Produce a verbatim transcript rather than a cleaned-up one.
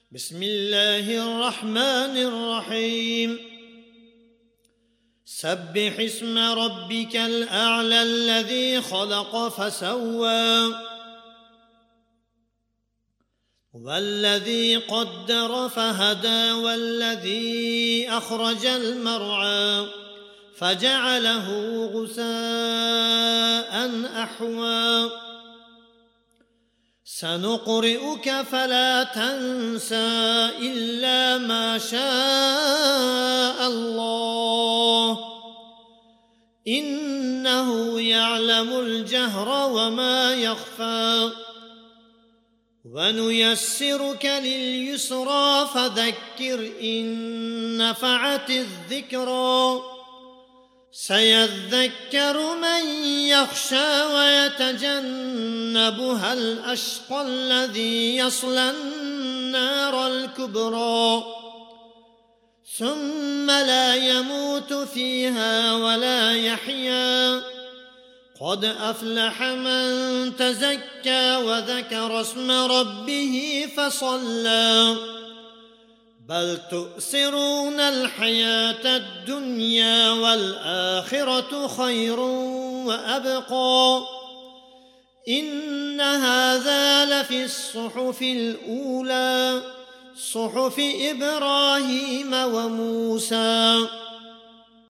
بسم الله الرحمن الرحيم سبح اسم ربك الأعلى الذي خلق فسوى والذي قدر فهدى والذي أخرج المرعى فجعله غثاء أحوى سنقرئك فلا تنسى إلا ما شاء الله إنه يعلم الجهر وما يخفى ونيسرك لليسرى فذكر إن نفعت الذكرى سيذكر من يخشى ويتجنبها الأشقى الذي يصلى النار الكبرى ثم لا يموت فيها ولا يحيا قد أفلح من تزكى وذكر اسم ربه فصلى بل تؤثرون الحياة الدنيا والآخرة خير وأبقى إن هذا لفي الصحف الأولى صحف إبراهيم وموسى